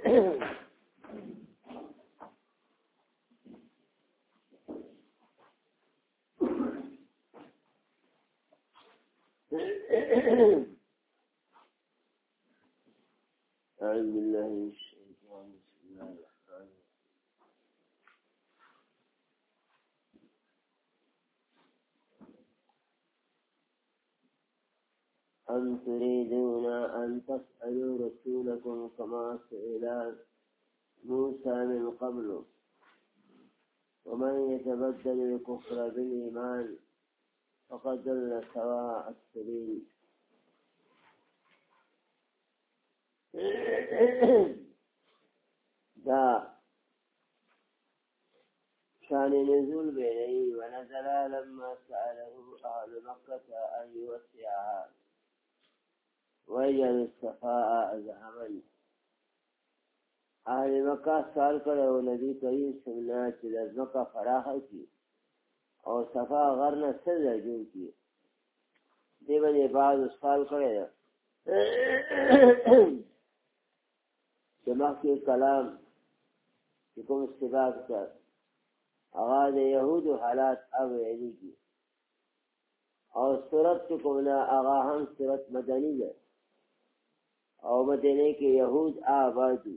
أعوذ بالله من الشيطان بسم الله الرحمن الرحيم أم تريدون أن تسألوا رسولكم كما سئل موسى من قبل ومن يتبدل الكفر بالإيمان فقد ضل سواء السبيل. دا شان نزول بيني ونزل لما سأله أهل مكة أن يوسعها ويجعل الصفاء ذهبا. أهل مکہ سوال کرے و نبی کریم سننا چې لازمکہ فراخه کی او صفا غرنه سر جوړ کی. دی باندې بعض سوال کرے چې مخکې کلام چې کوم استباق کر هغه د یهودو حالات اوریدي کی او صورت چې کومه هغه هم صورت مدنی ده او مدینه کې یهود آبادو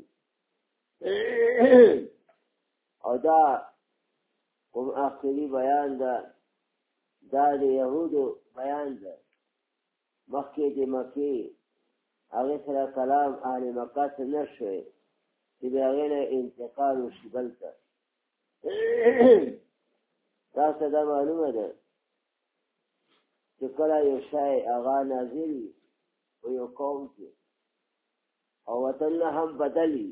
او دا کوم آخری بیان ده دا د یهودو بیان ده. مخکې د مکې هغه سره کلام اهل مکه ته نه شوی چې د هغې نه انتقال وشي بل ته. تاسو دا معلومه ده چې کله یو شی هغه نازل وي په یو قوم کې او وطن هم بدلی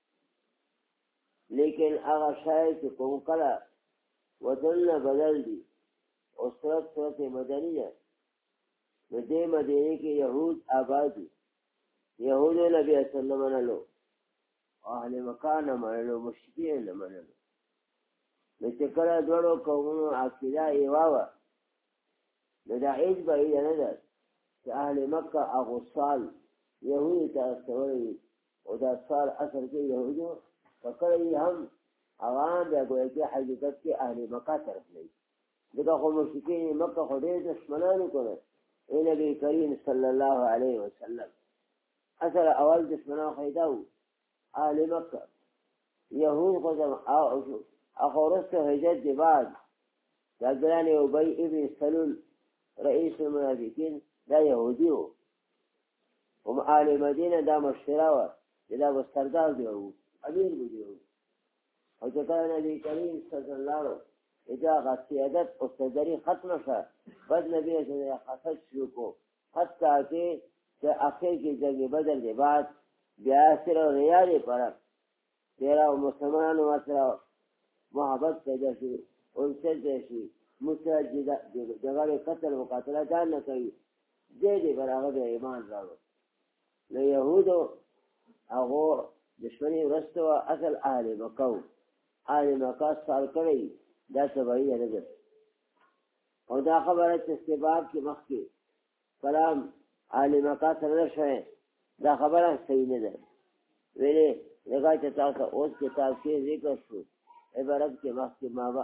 لیکن هغه شی چې کوم کله وطن بدل دي او صورت مدني ده نو دې مدینه کې یهود آباد دي. یهودو نبی صلی الله علیه منلو اهل مکه نه منلو مشرکین نه منلو. نو چې کله دوړو قومونو عقیده یوه وه نو دا هېڅ بعیده نه ده چې اهل مکه هغو سال یهودو ته استولی وي او دا سال اصل کې یهودو فکړی هم هغه هم بیا ګویا کې حقیقت کې اهل مکه طرف نه وي. ځکه خو مشرکین مکه خو ډېر دشمنانو کنه ای نبی کریم صلی الله علیه وسلم اصل اول دشمنان خیده و اهل مکه. یهود خودم اخو رست حجت دی بعد دا گران ابی ابن سلول رئیس المنافقین دا یهودی و اهل مدینه دا مشتره و دا بستردار دی و امیر بودی و او چکر نبی کریم صلی اللہ علیہ اجا سیادت و صدری ختم شد بد نبی صلی خصد شروع کو حتی کہ آخر کی جنگ بدر کے بعد بیاسر و ریاض پر تیرا مسلمان مسئلہ محبت پیدا شي ان سے جیسی مسئلہ جگہ قتل مقاتلہ جان نہ کئی دے دے براغب ایمان راو. نو یهودو اغو دشمنی رستو اصل اهل مکو اهل مکہ سال کری دا سبایی نظر او دا خبرت استباب کی مخی کلام اهل مکہ سرده شوئے دا خبرت صحیح نظر ویلے لگا چتاوتا اوز کتاب کے ذکر شو عبارت کے مخی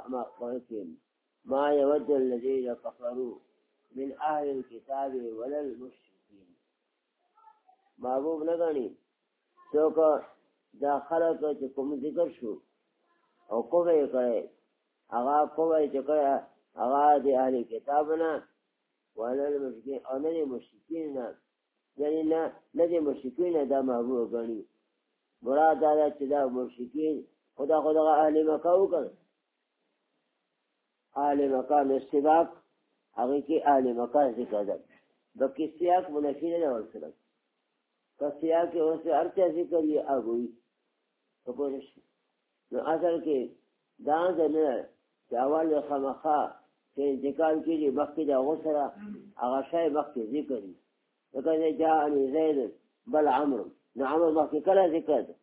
ما یود الذین کفروا من اهل الكتاب ولا المشرکین. محبوب نگانی چوکا دا خلق چکم ذکر شو او کوبه کرے اغا کوبه چکر اغا دی اهل کتابنا ولا المشرکین او ندی مشرکین یعنی ندی مشرکین دا محبوب گانی. مراد دا چې دا مشرکین خدا اهل مکه وکړ اهل مکه استباق هغه کې اهل مکه ذکر ده بلکې سیاق منفی نه ورسره که سیاق کې اوس ارته ذکر یې اغوي په پوهش نو اصل کې دا نه چې اول خامخا چې انتقال کېږي مخکې د هغو سره هغه شی مخکې ذکر وي. لکه جاءني زید بل عمرو نو عمر مخکې کله ذکر ده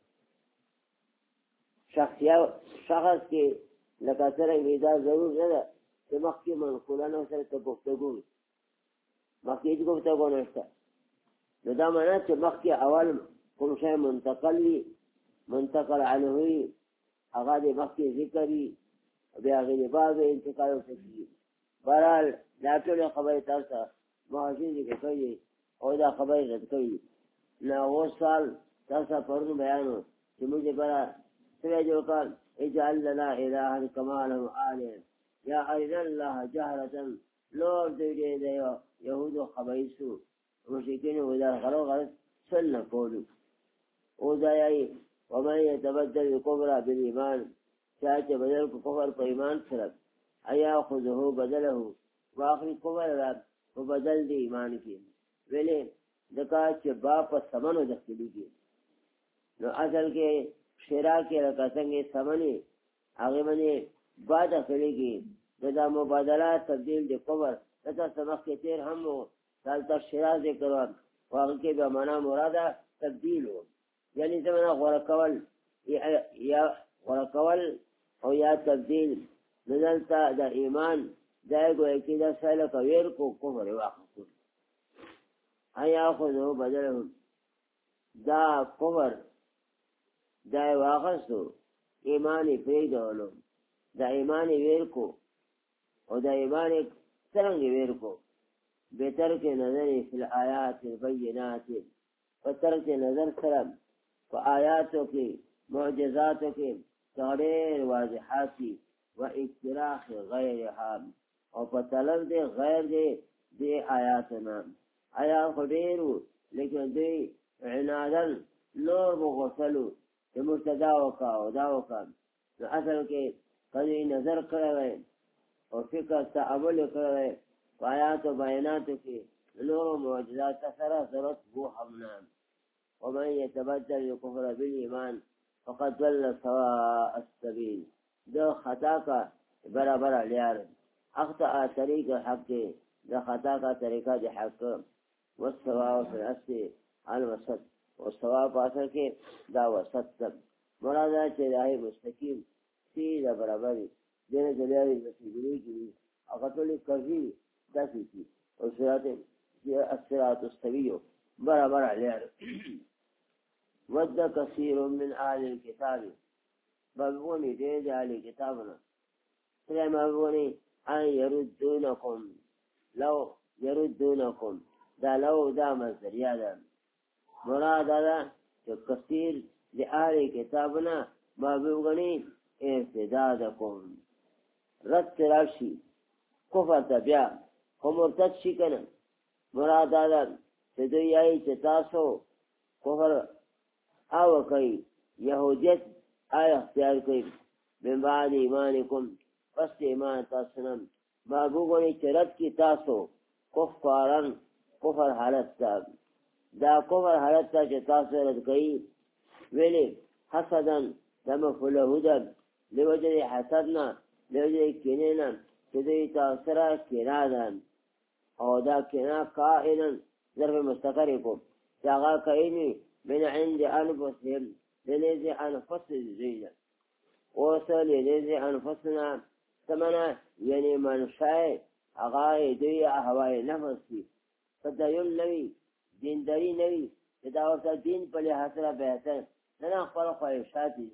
شخص کې لکه څرنګه دا ضرور نه ده چې مخکې منقولانو سره ته گفتگو وي مخکې هېڅ گفتگو نشته. نو دا معنا چې مخکې اول کوم شی منتقل وي منتقل عنه هغه د مخکې ذکري بیا هغې د باب انتقال وکړي. بهرحال دا ټولې خبرې تاسو ته محاسن ذکر کړي او دا خبرې رد کړي. نو اوس سال تاسو ته پرون بیان و چې موږ لپاره څه جوړ کړ اجعل لنا الها کما لهم آلهة یا ارنا الله جهرة نور دوی د یهودو خبیثو مشرکینو دا غلط سل نه کولو. او دا یایي ومن يتبدل الكفر بالإيمان چا چې بدل کو کفر په ایمان سره ایاخذه بدله واخلي کفر را په بدل د ایمان کې ویلې دکا چې با په سمنو دخليږي. نو اصل کې شرا کې راکڅنګي سمني هغه باندې با دخليږي دا مبادلات تبديل د کفر دا سبق کې تیر هم دلته شرا ذکر واغ کې به معنا مراده تبديل و یعنی زمانه غوړه کول یا غوړه کول او یا تبدیل نزلتا د ایمان دای ګویا کې دا ساله کویر کو کفر واخلو ایا خذو بدلهم دا کفر دا واخصو ایمانی پیدولو دا ایمانی ویر کو او دا ایمانی څنګه ویر کو بهتر کې نظر فی الآیات البینات بهتر کې نظر سره په آیاتو کې معجزاتو کې غیر واضحاتی و اقتراح غیرها او په طلب دې غیر دې آیاتنا آیات خډیرو لیکن دې عنادن نور مغفلو چې مرتدا وکا او دا وکا نو اصل کې کله نظر کړی او فکر تعامل کړی په آیات او بیاناتو کې نور معجزات سره ضرورت وو همنا. ومن يتبدل الكفر بالإيمان فقد ضل سواء السبيل ده خطا کا برابر لیار اخطأ طریق حق ده خطا کا طریقہ ده حق والسواء في الأصل الوسط والسواء پاسر کے دا وسط مرادا چې راهي مستقیم سیده برابر دینه جلیاری مسیحی کی اغطولی قضی داسی کی اور الصراط السوی برابر لیار. ود كثير من أهل الكتاب بابوني دي أهل كتابنا سلام بابوني أن يردونكم لو يردونكم دا لو دا مصدر يادا مراد هذا كثير لأهل كتابنا بابوني ارتدادكم رد راشي كفر تبيع ومرتد شكنا مراد هذا تدوي أي تتاسو كفر او کوي يهوديت آیا اختیار کوي من بعد ایمانکم پس ایمان تاسو نم بابو غني چرت کی تاسو کفارن کفر حالت تا دا کفر حالت تا چې تاسو رد کوي ویلي حسدن دم فلهودن لوجه حسدنا لوجه کینینا چې دوی تاسو را کینادن او دا کینا کائنن ضرب مستقر کو هغه کینی من عند أنفسهم لنزي أنفس الزينة وصل لنزي أنفسنا ثمنا يعني من شاء أغاية دوية أهواء نفسي تدين نبي دين داري نبي تداوت الدين بلي حسرة بيهتن لنا أخبر خيشاتي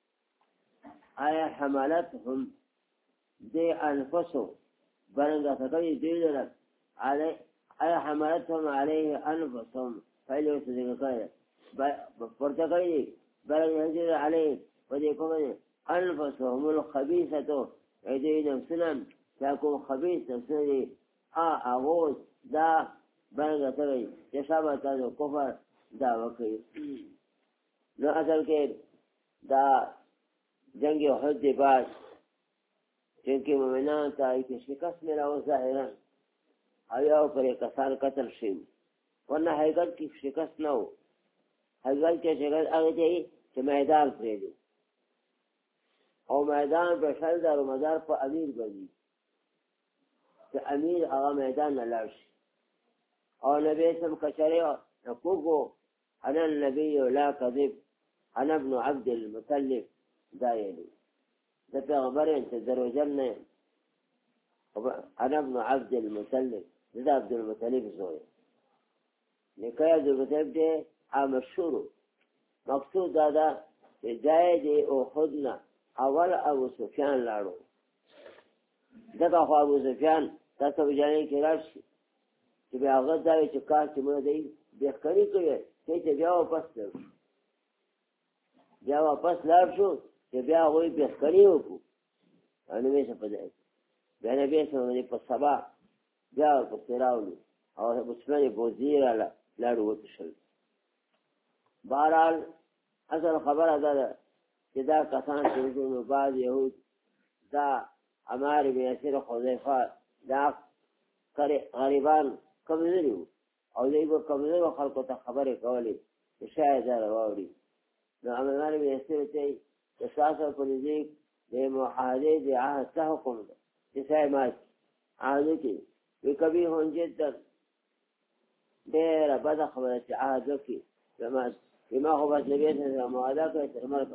آية حملتهم دي أنفسهم برنغة تقوي دينا علي آية حملتهم عليه أنفسهم فإليه تذكر پرتقوی بلن ينزل عليه وديكم أنفسهم الخبيثة عدي نفسنا تكون خبيث نفسنا أغوث دا بلن تغي يشابه تانو كفر دا وكي نو اصل کے دا جنگ احد دے بعد چونکہ مومنان تا ایک شکست میرا و ظاہران آیاو پر ایک کسان قتل شیم ورنہ حقیقت کی شکست نہ ہو. حقیقت کی شکست آگے چاہیے کہ میدان پرے دو اور میدان پر شل دار و مدار پر امیر بنی کہ امیر آغا میدان نہ لڑش اور نبی اسم کچرے نکوکو انا النبی لا کذب انا ابن عبد المطلب دائنی دا پیغمبر انت درو جلنے انا ابن عبد المطلب دا عبد المطلب زوئے نکای عبد المطلب دے مشهور مقصود دادا چې ځای دی احد نه اول ابو سفیان لاړو دغه خو ابو سفیان تاسو وجانې کې راشي چې بیا هغه ځای چې کار چې موږ دی بېخکري کوي چې بیا واپس لاړ شو چې بیا هغوی بېخکري وکړو او نوې څه په ځای بیا نبي صلی په سبا بیا ورپسې راولو او عثمان بوزي لاړو وتښل بهرحال اصل خبره دا ده چې دا کسان چې نو بعض یهود دا عمار بن یاسر حذیفه دا غریبان کمزوري وو او دوی به کمزورو خلکو ته خبرې کولې چې شاید دا واوري نو عمار بن یاسر ته چې تاسو په دې د معاهدې د عهد څه حکم ده چې صاحب ما عهد کې وی کبي هون جدا ډېره بده خبره چې عهد وکړي بما هو بس نبی ته معاهده کوي تر مرګ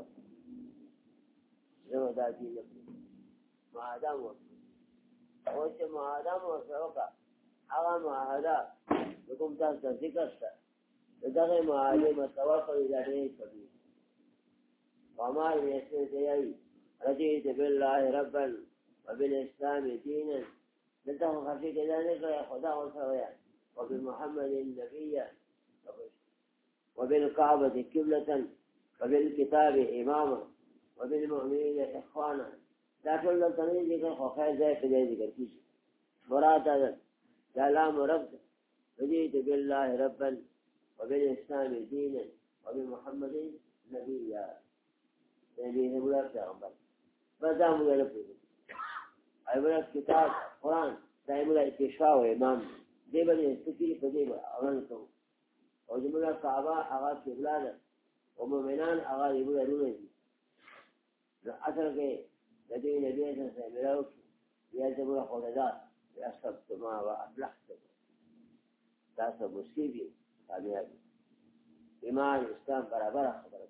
زه دا دي معاهده وکړه او چې معاهده مو سره وکړه هغه معاهده کوم تاسو ذکر شته دغه معاهده متوقع دی کبي وما يسير دی رضيت بالله ربا وبالإسلام دينا نتاهم خفيك ذلك خدا وسويا وبمحمد نبيا وبالكعبة قبلة وبالكتاب إماما وبالمؤمنين إخوانا لا كل التنين ذكر خير ذلك ذكر كيش مراد هذا كلام رب رضيت بالله ربا وبالإسلام دينا وبمحمد نبيا نبي نبولا پیغمبر فدا موږ له پوهې ایبل کتاب قرآن دایمه اتشاع او امام دې باندې ستې په دې اورن کوو او زموږ کعبه هغه قبله ده او مؤمنان هغه یې ورونه دي اصل کې د دې نبی سره ملاو یا زموږ خدای یا سب ما واصلحت تاسو مصیبه کامیاب ایمان اسلام برابر خبره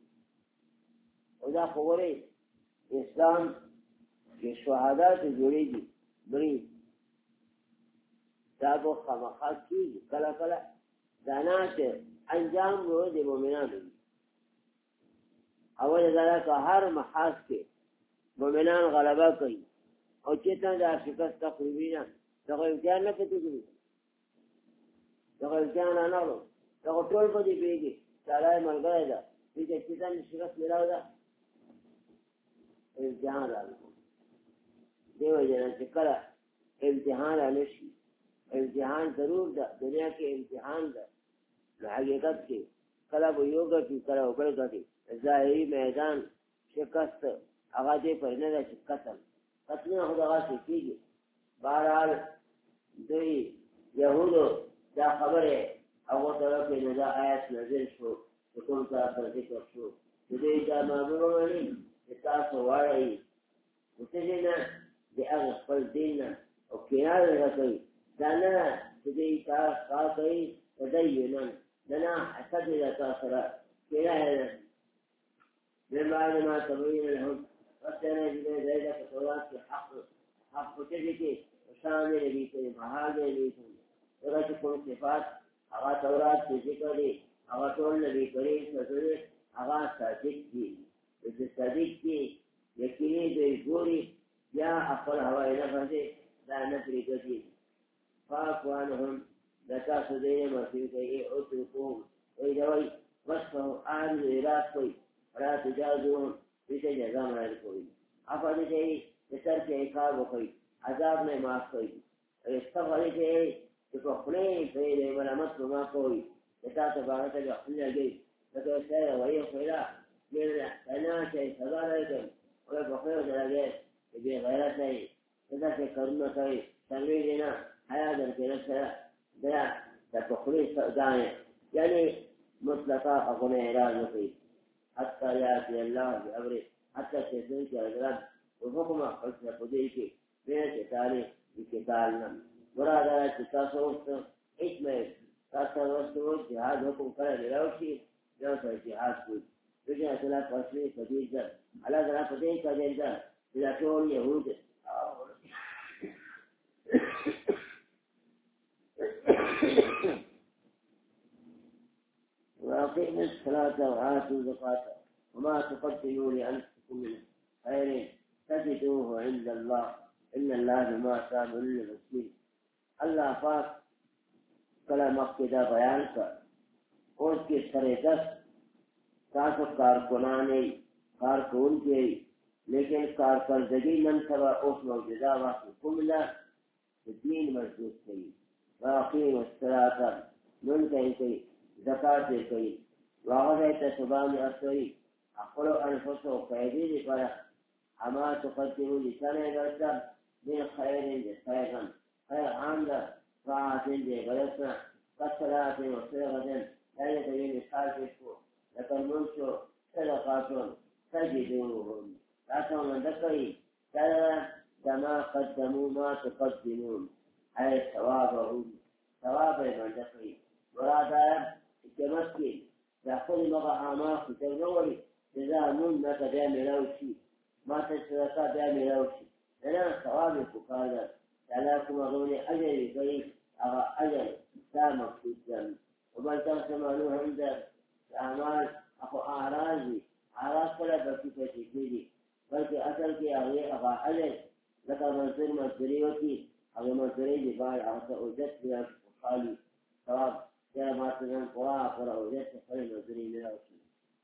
او دا خبره اسلام کې شهادت جوړېږي بری دا به خامخا کېږي کله کله دانا چې انجام ورو د مؤمنانو اول دا که هر محاذ کې مؤمنان غلبه کوي او چې ته دا شکست تقریبي نه دغه امتحان نه پاتې کېږي دغه امتحان نه لرو دغه ټول په دې پیږي سلای ملګری ده چې ته شکست ملاو ده امتحان راغلی دیو جنا چې کله امتحان راشي امتحان ضرور ده دنیا کې امتحان ده نو حقیقت کې کله به یو ګټي کله بل ګټي ظاهري میدان شکست هغه دې پر نه ده چې قتل نه هغه څه کېږي بهرحال دوی یهودو دا خبره هغه طرف کې دا آیت نازل شو چې کوم تاسو ذکر شو دوی دا معلومه ونی تاسو وایي وتجینا بهغه خپل دین او کیناله راکړي دا نه چې دې تاسو کوي تدینا نه حسد لا تاسو کیناله لما ما تبين لهم فسنا ذلك التوراة حق تجيكي وشامل بيكي محاجة بيكي إذا تكون صفات أغا توراة تجيكي أغا طول نبي كريم فسنة أغا صادق دي إذا صادق دي يكيني دي جوري يا أقل هواي نفسي لا نفري كثير فأكوانهم لتاسو دين مرسيكي أتركوهم وإذا وصفه أعلم إراك كوي ولا تجازوهم بيسے جزا مراد کوئی افادی چاہیے بسر کے عقاب کوئی عذاب میں معاف کوئی استغفاری چاہیے کہ خپلے فیل ملامت ما کوئی اتا تبارک جو خپل گئی تو سر وہی خیرا میرا انا چاہیے سزا لے اور بخیر درجے بے غیرت نہیں سزا سے کرنا کوئی تنویر دینا حیا در کے نفسا دیا تخلی دائیں یعنی مطلقہ اپنے اعراض کوئی حتى يأتي الله بأمره حتى تسلك الأجرام وحكم حسن قديك من القتال بقتالنا مراد التصوف حكمة تصوف جهاد حكم كلا للوشي جوز الجهاد كل رجع ثلاث أسرين فديجا على ثلاث فديك جنجا إلى شؤون يهود وأقيم الصلاة وآتوا الزكاة وما تقدموا لأنفسكم من خير تجدوه عند الله إن الله بما تعملون بصير. الله پاک کله مخکې دا بیان کړ اوس کې سره دس تاسو کارکنان یې کارکوونکي یې لیکن کارکردګي نن سبا اوس موجوده وخت کوم نه د دین مضبوط کوي واقعي الصلاة مونږ کوي زکات یې کوي وهغه ته سبحان اصلي خپل انفسو قیدی لپاره اما تقدموا لسنة من خير خيرا خير عام طاعة بغيرنا كالصلاة وصيغة لا يتبين خالفه لكن منشو صدقات تجدوهم لا تكون ذكري كما قدموا ما تقدمون أي ثوابهم ثواب من ذكري مرادا التمكن يأخذ مقامات تنوري إذا من تبين لوشي ما تشركا بأمي لوشي لنا ثواب فقادا لكم أغوني أجل كريم أغا أجل سامك في الجنة وبل تغسمانوه عند الأعمال أخو أعراضي أعراض فلا بكيفة كيدي بلك أسلك أغي أغا أجل لك منصر منصريوتي أغي منصري لبعض أغسى أوجدت بها فقالي ثواب يا ما تنام قراء فلا أوجدت خير منصري للأوشي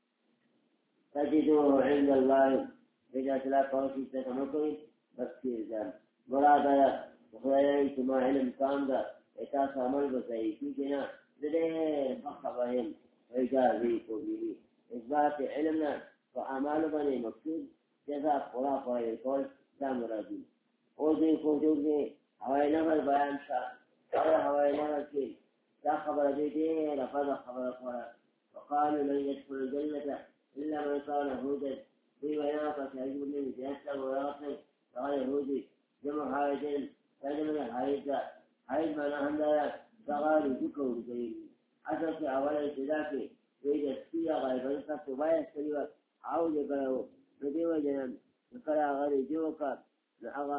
تجدوه عند الله إذا تلا قوتي تتمكن بكثير ذلك مرادا خدای اجتماع علم کام دا اتاس عمل بسائی کیونکہ نا دیر خبرهم اجازی کو ملی اثبات علمنا فاعمال بنے مقصود جزا قرآن قرآن کول دا مرادی اوزی کوچوک نے ہوائی نفر بیان شا اور ہوائی نفر کی دا خبر دی دیر فضا خبر قرآن وقالوا لن يدخل الجنة إلا من كان هودا في بيانك سيجب من جهة وراثه فقال يهودي جمع حاجين فإنما الحاجة حاجة معنى هندايا تغالي ذكر بكريم أسلك أولا اتداكي وإذا السيئة غيبا تبايا السليوة عودة بلو نديوة جنم نقرأ غالي جوكا نعغى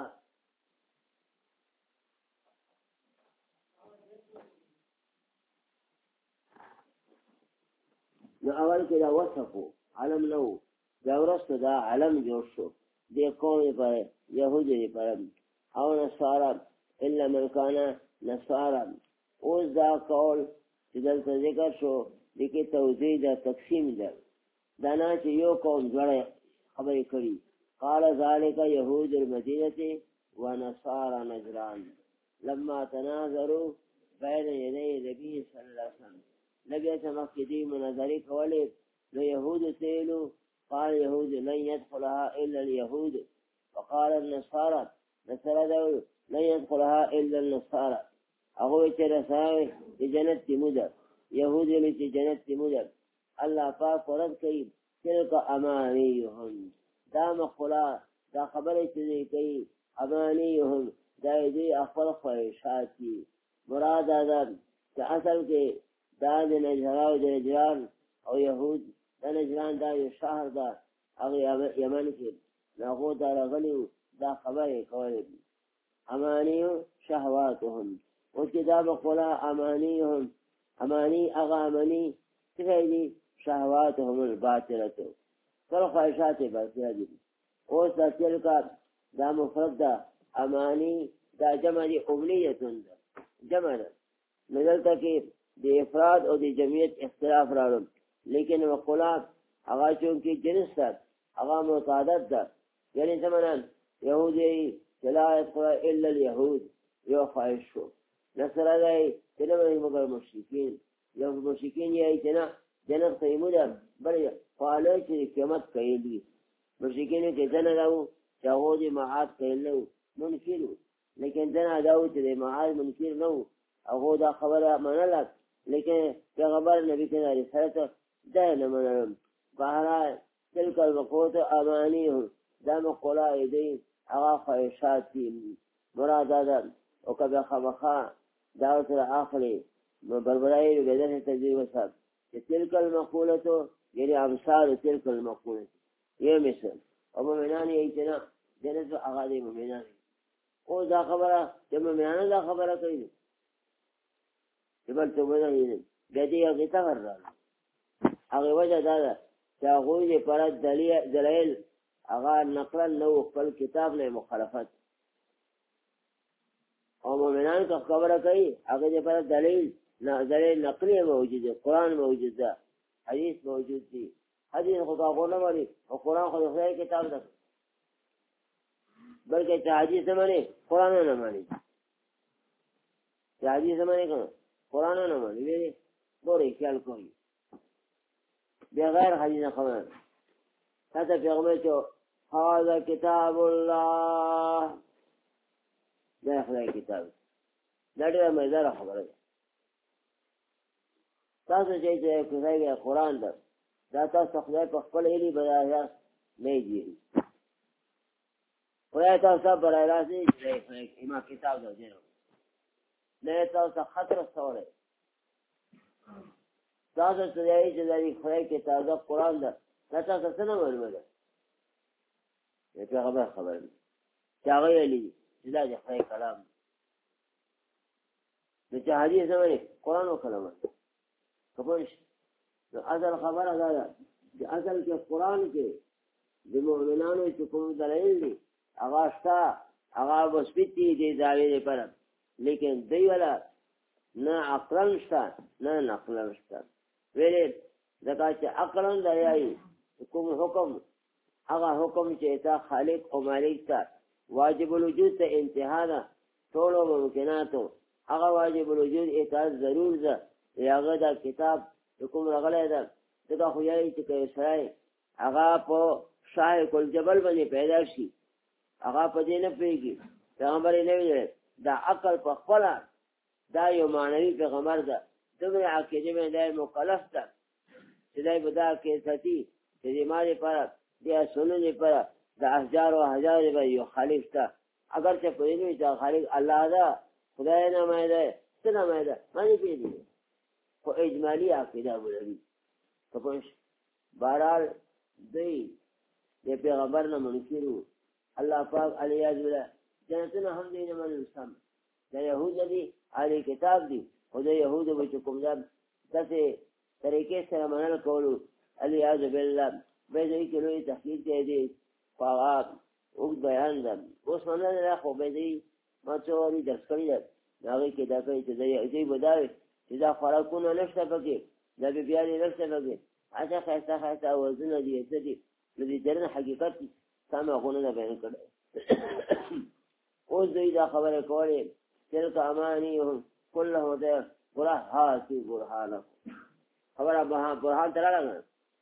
نأول كده وصفوا علم لو جورست دا علم جوشو دي قومي پر يهودي پر أو نصارى إلا من كان نصارى اوز دا قول تدلت ذكر شو لكي توزيد تقسيم دا دانا چه يو قوم جوڑا خبر کری قال ذلك يهود المدينة ونصارى نجران لما تناظروا بين يدي النبي صلى الله عليه وسلم نبي تمكدي مناظري قولي ليهود سيلو قال يهود لن يدخلها إلا اليهود وقال النصارى نصارى دول لن يدخلها إلا النصارى أقول ترساوي لجنة مدر يهود لجنة مدر الله پاک ورد كي تلك أمانيهم دام قلا دا خبر اتنی كي أمانيهم دا يدي أخبر خواهشاتي مراد آدم كأصل كي دا نجراو نجران أو يهود دا نجران دا يشهر دا أغي يمن كي نقول دا رغليو دا خبر قولي أماني شهواتهم والكتاب قلا أمانيهم أماني أغامني تفيدي شهواتهم الباطلة كل خواهشات باطلة دي وسط تلك دا مفرد دا أماني دا جمع دي أمنية دا جمع نزلت كيف دي إفراد أو دي جمعية اختلاف رالهم لكن وقلات أغا چونكي جنس دا أغا متعدد دا يعني زمنا يهودي لا يدخل إلا اليهود يو خواهشو نصر داي تنمي مقر مشركين يو مشركين يأيتنا جنب قيمودا بل قالوش كمت قيلي مشركين كتنا له شاغودي معاد قيل له منكرو لكن تنا داو تدي معاد منكر له أغودا خبر من لك لكن كخبر النبي كنا رسالته دائنا من لهم فهلا تلك المقوة أمانيهم دام قلاء يدين أغا خيشاتي مراد هذا وكبه خبخاء دعوة الآخرين بربرائي بذلك تجريب وصاب تلك المقولة يعني أمثال تلك المقولة يا مثل ومؤمنان يجتنا جنس أغادي مؤمنان قول ذا خبره جمع مؤمنان ذا خبره كيف جبل تبنى يدين بدي يغي تغرر أغي وجد هذا چې هغوی دې پر دلایل هغه نقلا نو خپل کتاب نه مخالفت او مؤمنان که خبره کوي هغه دې پر دلیل نقلی موجود دی، قرآن موجود ده، حدیث موجود دی. حدیث خو هغه نه مانی او قرآن خو خدای کتاب ده، بلکې چې حدیث نه مانی قرآن نه مانی، چې حدیث نه مانی قرآن نه مانی. ویلې ګورې خیال کوي بغیر حدیث خبره تاسو پیغمبر چې هذا کتاب الله دا خدای کتاب دا ډېره مزه خبره ده. تاسو چې خدای قرآن ده دا تاسو خدای په خپل علي بدايه نه دی خدای تاسو برای راځي چې ایمان کتاب ده نه تاسو خطر سره تاسو چې د خدای کتاب ده قرآن ده تاسو څه نه معلومه ده پیغمبر خبر چې هغه علي دا د خدای کلام د چې حدیث نه قرآن او کلام کپوش نو اصل خبره دا ده چې اصل کې قرآن کې د مؤمنانو چې کوم دلایل دي هغه شته هغه مثبتې دي دعوې لپاره، لیکن دی ولا نه عقلا شته نه نقلا شته. ویلې ځکه چې عقلا دا یایي کوم حکم هغه حکم چې تا خالق او مالک ته واجب الوجود ته انتها ده ټولو ممکناتو هغه واجب الوجود اطاعت ضرور ده. هغه دا کتاب کوم راغلی ده دغه خو یایي چې که سړی هغه په شاهق الجبل باندې پیدا شي هغه په دې نه پوهېږي پیغمبر یې نه ویل دا عقل په خپله دا یو معنوي پیغمبر ده دومره عقیدې باندې دی مکلف ده چې دی به دا عقیده ساتي چې د ما دپاره د اصولو دپاره د احجارو او احجارو دپاره یو خالق شته اگر چې پوهېږي نه وي چې خالق الله ده خدای نامه ده څه نامه ده ما نه پوهېږي خو اجمالی عقیده ولري کپوش بهرحال دوی د پیغمبر نه منکر وو الله پاک علیاذ بالله جنتونه هم دوی نه منل سم د یهود دي اهل کتاب دي خو د یهودو به چې کوم داسې طریقې سره منل کولو علیاذ بالله به دوی کې لوی تحقیق دی دی خو هغه اوږد بیان ده اوس منل نه خو به دوی ما څو وارې درس کړي ده د هغې کې دا کوي چې دوی به دا وي چې دا خوراکونه نشته پکې دا بیبیانې نشته پکې هڅه ښایسته ښایسته اوازونه دي څه دي نو د درن حقیقت سم هغونه نه بیان کړی اوس دوی دا خبرې کولې تلک امانیهم کلهم ته ګوره هاتو برهانکم خبره برهان ته راغله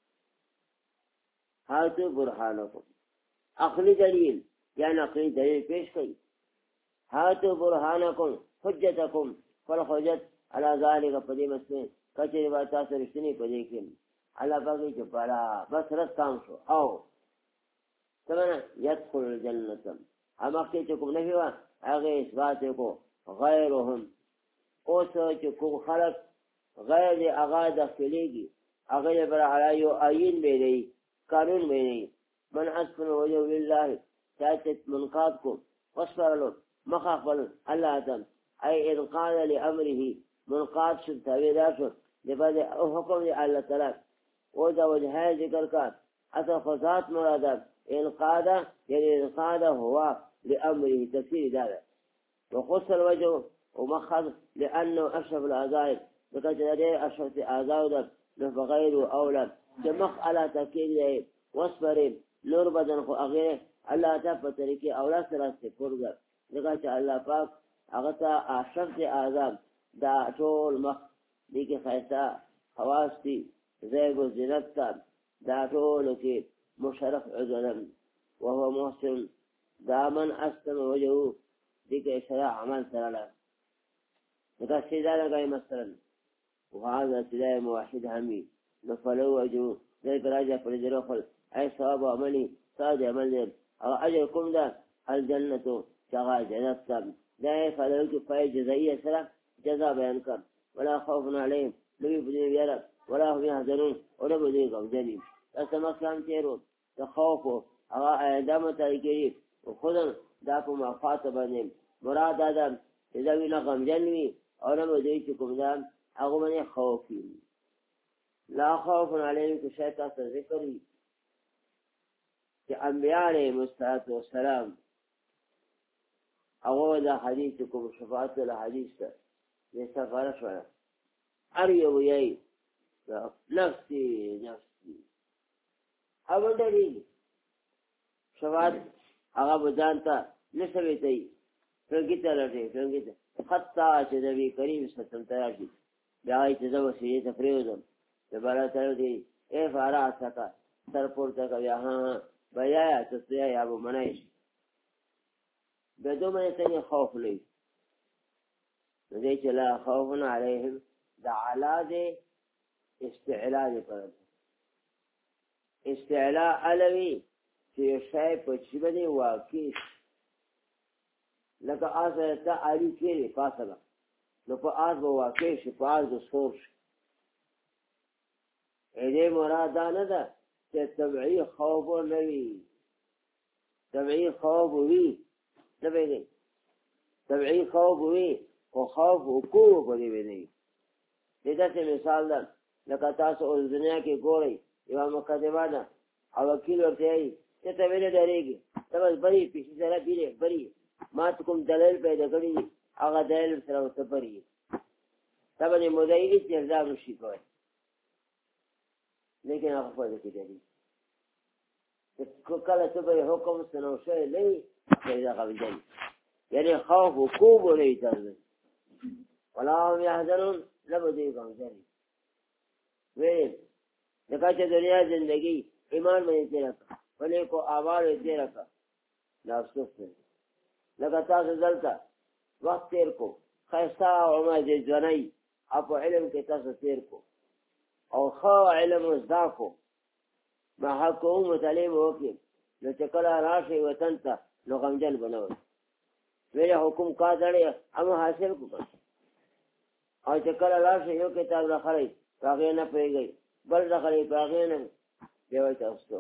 هاتو برهانکم عقلي دلیل یا نقلي دلیل پیش کړي هاتو برهانکم حجتکم فالحجت على ذلك پدې مسئله کچې با تاسو رښتینی پدې کې الله پاک چې پالا بس رات کام شو او څنګه يدخل الجنه اما کې چې کوم نه وي هغه اثبات کو غیرهم اوس چې کوم خلق غیر هغه داخليږي هغه بر علیو عین به دی قانون به دی من اسفل وجه لله ساتت منقاد کو وصفر له مخافل الله تعالی اي ان قال لامره منقاد شو تاویدار شو لبعد حکم دی اللہ تعالی او دا وجہ ذکر کا اصل خصات مرادات انقاد یعنی انقاد ہوا لامره تفسیر دادا وخص الوجه ومخذ لانه اشرف الاعضاء بكثر اشرف الاعضاء ده بغير اولى جمخ على تاكيد وصبر نور بدن خو اغه الله تعالی په طریقې اولاد سره سپورګه دغه چې الله پاک هغه ته اشرف اعضاء دا ټول مخ دې کې خاصه خواص دي زیب و زینت تا دا ټول کې مشرف عذرا وهو محسن دا من اسلم وجهه دې کې شرع عمل سره لا دا سیدا لګای مثلا وهذا سیدا موحد همي نفلو وجهه ذلك راجع پر دروخل اي ثواب عملي صاد عمل او اجر کوم دا الجنه شغا جنت دا فلو کې پای جزائيه سره جزا بیان کر ولا خوف عليهم لوی بدی ویرا ولا هم يحزنون ولا بدی غمجنين اسما كان تیرو تخوف او ادمه طریقې خودن دا په مفات باندې مراد ادم اذا وینا غمجن وي او نه بدی چې کوم دا هغه باندې خوف لا خوف علیهم کې شاید تاسو ذکر وي چې انبیاء علیهم السلام هغه دا حدیث کوم شفاعت له حدیث ته یې سفاره شوه هر یو یې نفسي نفسي هغه ډېری شفاعت هغه بجان ته نشوي ته څنګه ته لټي څنګه ته حتی چې نبی کریم صلی الله علیه وسلم بیا چې دا وسیله ته پریوزم د بالا تر دې اے فارا سکا سر پورته کوي ها بیا تاسو یا ابو منایش بدو مې ته خوف لې دې چې لا خوف علیهم د علاج استعلاء پر استعلاء علوی چې شای په چې باندې واقع لکه آسه ته علی کېږي فاصله نو په آس به واقع شي په آس د سور شي دې مراد دا نه ده چې طبعي خوف نه وي طبعي خوف وي نه وي طبعي خوف وي او خوف وقوع په دې وي دې داسې مثال ده لکه تاسو اوس دنیا کې ګورئ یوه مقدمه ده او وکیل ورته وایي چې ته ولې ډارېږې ته بس بري پیسې سره بیرې بري ما ته کوم دلیل پیدا کړي دي هغه دلیل سره ورته بري ته به د مدعي هېڅ الزام نشي کولی لیکن هغه خپله کې ډارېږي کله ته به یې حکم سنو شوی نه وي پیدا قبلېږي یعنې خوف وقوع به نه وي تاسو ولا هم یحزنون نه به دوی غمجن وي ویل لکه چې دنیا زندگی ایمان باندې تېره کړه په نیکو اعمالو یې تېره کړه دا افسوس دی لکه تاسو دلته وخت تېر کو ښایسته عمر د ځوانۍ او په علم کې تاسو تېر کو او ښه علم زده کو محقق مطالعې به وکړي نو چې کله راشئ وطن ته نو غمجن به نه وئ ویلې حکم کا دړې اما حاصل کړو او چې کله راشئ یو کتاب راخلئ په هغې نه پوهېږئ بل راخلئ په هغې نه بیا وایي تاسو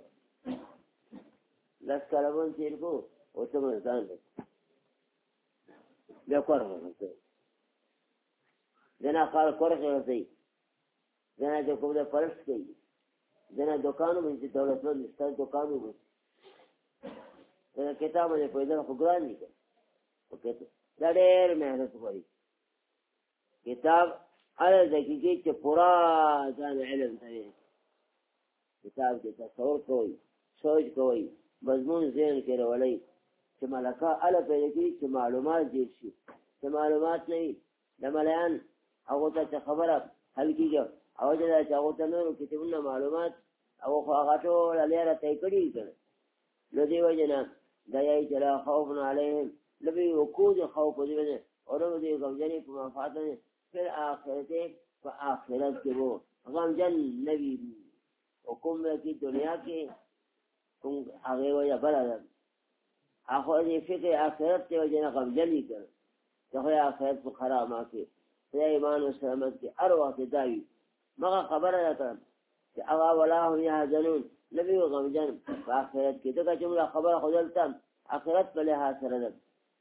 لس کاله به تېر کړو او ته مزدان دی بیا کور ورسوي ځنه کار کور کې ورسوي ځنه چې کوم دی پرست کوي ځنه دوکانو باندې دولتمند ستاسو دوکانو باندې ځنه کتاب باندې پیدا خو ګران دي دا ډېر محنت غواړي کتاب هغه دقیقې چې پورا ځان علم ته کتاب کې تصور کوئ سوچ کوئ مضمون ذهن کې راولئ چې ملکه هله پیدا کړي چې معلومات ډېر شي چې معلومات نه وي د ملیان هغو ته چې خبره حل کېږي او چې دا چې هغو ته نورو کتابونه معلومات هغو خو هغه ټوله لیاره طی کړي وي که نه نو دې وجې نه دا یایي چې لا خوف علیهم نه به وي وقوع د خوف په دې باندې او نه به دوی غمجنې په منفعت باندې فی الآخرت په آخرت کې به غمجن نه وي او کوم کې دنیا کې کوم هغې وجه بله ده هغه دې فکر آخرت ته وجه نه غمجن وي که نه د خدای آخرت په خرابه کې خدای ایمان و سلامت کې هر وخت دا وي مغه خبره ده که چې هغه ولا هم یحزنون نه وي غمجن په آخرت کې ځکه چې موږ خبره خو دلته آخرت په لحاظ سره ده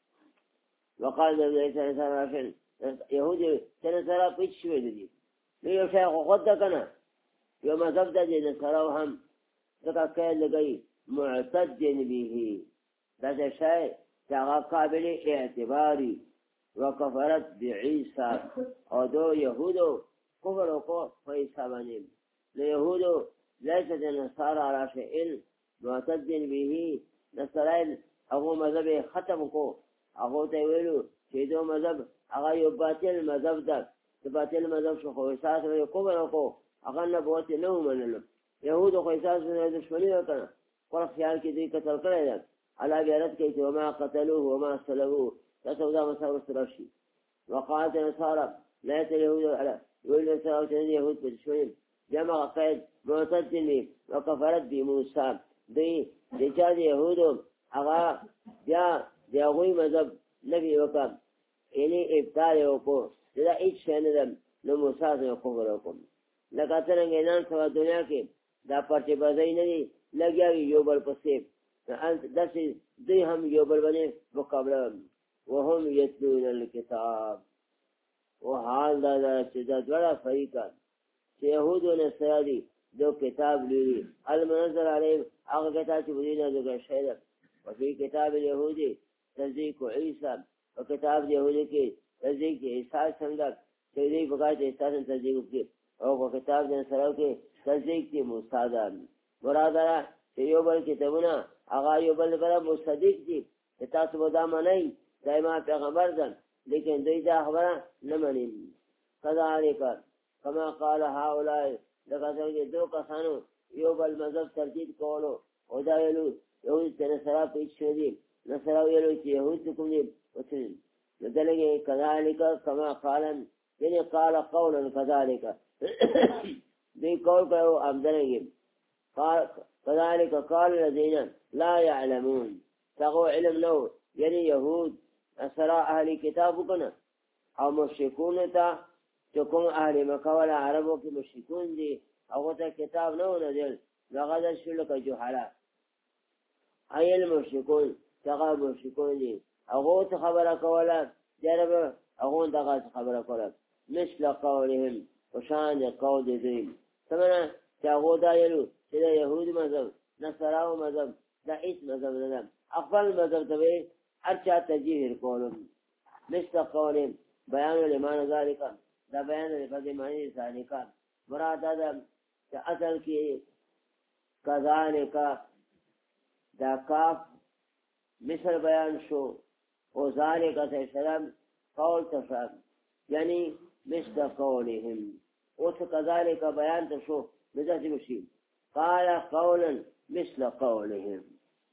وقال نبی عیسی علیه السلام یهود چې نصارا پیچ شوي دي نو یو شی خو خود ده که نه یو مذهب ده چې نصارا هم ځکه قید لګوي معتد به داسې شی چې هغه قابل اعتباري وکفرت بعیسی او دو یهودو کفر وکړو په عیسی باندې د یهودو لیست النصارى على شیء معتد به نصرایل هغو مذهب یې ختم کړو هغو ته یې ویلو چې دو مذهب هغه یو باطل مذهب ده د باطل مذهب شو خو عیسی سره یې کفر وکړو هغه نبوت یې نه ومنلو یهودو خو عیسی سره دښمني وکړه خپل خیال کې دوی قتل کړی ده الله بیا رد کوي چې وما قتلوه وما صلبوه تاسو دا مساله سره شي وقالت النصارى لا اليهود على يقول النصارى وتنزل يهود بالشويم جمع قيد معتد وكفرت بموسى دي رجال يهود هغه بیا د هغوی مذهب نبي وکړ یعنې ابطال یې وکړو دا هېڅ شی نه ده نو موسی سره کفر وکړو لکه څرنګه نن سبا دنیا کې دا پرچې بازۍ نه دي لګیا وي یو بل پسې داسې دوی هم یو بل باندې مقابله وهم یتلون الکتاب و حال دا چې دا دواړه فریقان چې يهود او نصارا دي دو کتاب لري المنزل علیهم هغه کتاب چې بدینه دغه شی ده او په کتاب يهودي تصدیق عیسی او کتاب يهودي کې تصدیق عیسی څنګه چې دې بغاټ عیسی تصدیق کوي او په کتاب نصارا کې تصدیق کې موسی ده مراد چې یو بل کتابونه هغه یو بل سره مصدق دي تاسو ودا منئ دایما پیغمبر ځن لیکن دوی دا خبره نه مني کذالک کما قال هؤلاء لکه څنګه دو کسانو یو بل مذهب ترتیب کولو او دا ویلو یهود ته نصارا پیښ شو دي نصارا ویلو چې یهود کوم دي وڅین دلګه کذالک کما قال یعنی قال قولا کذالک دې قول کوي امدنګي كذلك قال الذين لا يعلمون تغو علم نو يعني يهود أسرى أهل كتابكنا أو مشركون تا تكون أهل مكة ولا عربو كي مشركون دي أو تا كتاب نو نزل لغدا شلك جحلا أي المشركون تغا مشركون دي أو تخبرك ولا جرب أو تغا خبرك ولا مثل قولهم وشان قول دين ثمنا تغو دا يلو چې يهود مذهب نصارا مذهب دا هیڅ مذهب نه خپل مذهب ته هر چا تجهیر کولم مثل قولهم بیان لمن ذلك دا بیان لفظ معنی ذلك مراد دا چې اصل کې کذالک دا کاف مثل بیان شو او ذلك السلام قول تفهم یعنی مثل قولهم او کذالک بیان ته شو مزاج مشي قال قولا مثل قولهم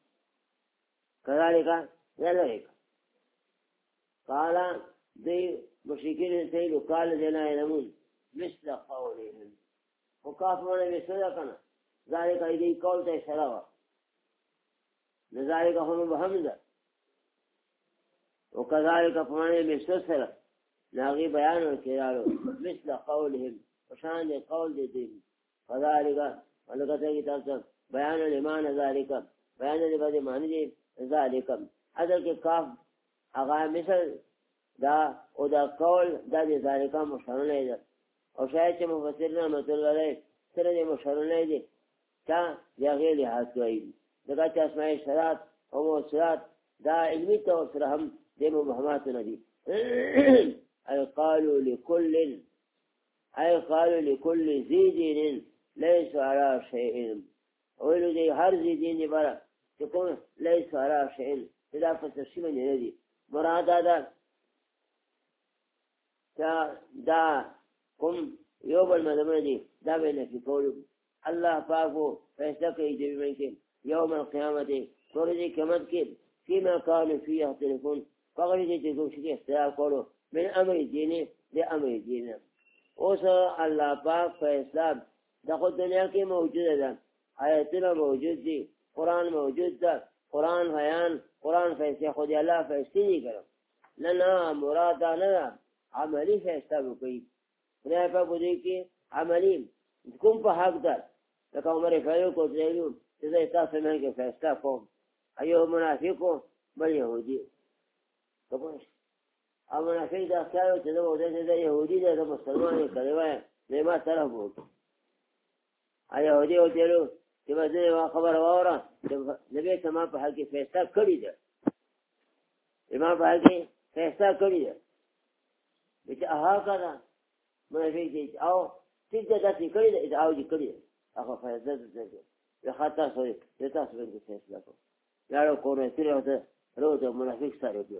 كذلك ذلك قال دي مشركين سيدوا قال لنا يعلمون مثل قولهم وكافرون بصدقنا ذلك ايدي قول تشروا لذلك هم بحمد وكذلك فمن بسسر لاغي بيان الكلام مثل قولهم وشان قول دين كذلك ولکه تاسو بیان لمان ذالک بیان لبد معنی ذالک اصل کې کاف هغه مثل دا او دا قول دا د ذالک مشهور نه ده او شاید چې مفسرین مطلب لري سره د مشهور نه دي تا یغه له حسوی دغه چې اسماء شرات او موصلات دا علمي تور سره هم د مبهمات نه دي اي قالوا لكل ذي دين ليس على شيء اولو دي هر ذي دين برا تكون ليس على شيء اذا فتشي من يدي مراد دا كم يوم المدمنة دي دا بين في قوله الله فاقو فيستقي جبي منكم يوم القيامة تورجي كمد كد فيما كانوا فيه يختلفون فقال دي تقول شكي اختلاف قوله من امر الدين لامر الدين اوسا الله پاک فیصلاب دخل دنیا کی موجود ہے آیتنا موجود دی قرآن موجود دا قرآن بیان قرآن فیصلے خود اللہ فیصلے نہیں کرو نہ مرادا نہ عملی فیصلہ بکئی خدا پاک بودی کی عملی کم پا حق دار لکہ عمر فیلو کو تریلو جزا احساس میں کے فیصلہ قوم ایو منافق کو بل یہودی کبھوش اب منافق دا خیالو چیزا بودے چیزا یہودی دا مسلمان کروائے نیمہ طرف بودی یهودي او تیرو چې مزه خبر وره نبی سما په حق کې فیصله کړی ده امام په حق کې فیصله کړی ده چې هغه کړه مې دې او چې دا چې کړی ده او دې کړی هغه فیصله ده یا خاطر سوې د تاسو باندې فیصله کو یارو کومه تیرې وته روز منافق سره دی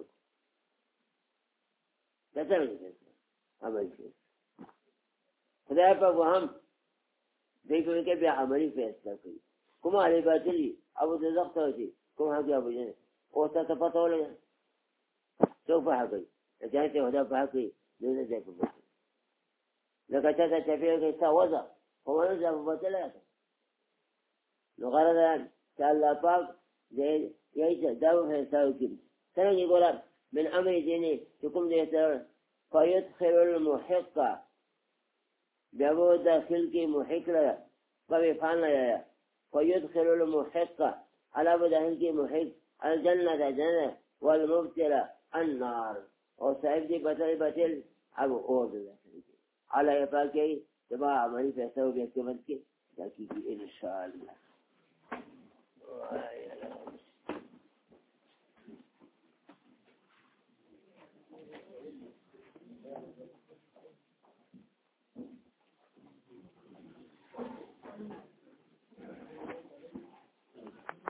دا څه دی عمل شي خدای په وهم دیکھو کہ بیا عملی فیصلہ کوي کوم علی باطلی ابو ذزق ته دي کوم هغه ابو جن او ته پته ولګا څو په هغه ځای ته ودا په هغه دې ځای په لکه چې پیغه څه وځه او ورځه په بدله نو غرض چې الله پاک دې یې دا فیصله کوي څنګه ګورم من امر دیني کوم دې ته فیدخل المحق بیابو داخل کی محق لگا کبھی فان لگایا فیدخل المحق علا بداخل کی محق الجنة جنة والمبتلى النار اور صاحب دی بطل اب اور داخل کی علا یفاکی जब हमारी पैसा हो गया के बन के ताकि इंशाअल्लाह